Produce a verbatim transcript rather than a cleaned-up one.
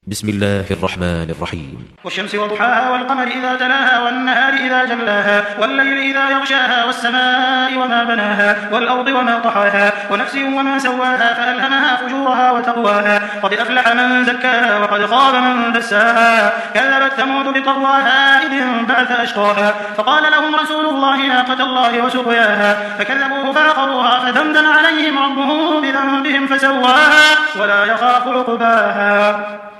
بسم الله الرحمن الرحيم. والشمس وضحاها والقمر إذا تلاها والنهار إذا جلاها والليل إذا يغشاها والسماء وما بناها والأرض وما طحاها ونفس وما سواها فألهمها فجورها وتقواها قد أفلح من زكاها وقد خاب من دساها كذبت ثمود بطغواها إذ انبعث أشقاها فقال لهم رسول الله ناقة الله وسقياها فكذبوه فعقروها فدمدم عليهم ربهم بذنبهم فسواها ولا يخاف عقباها.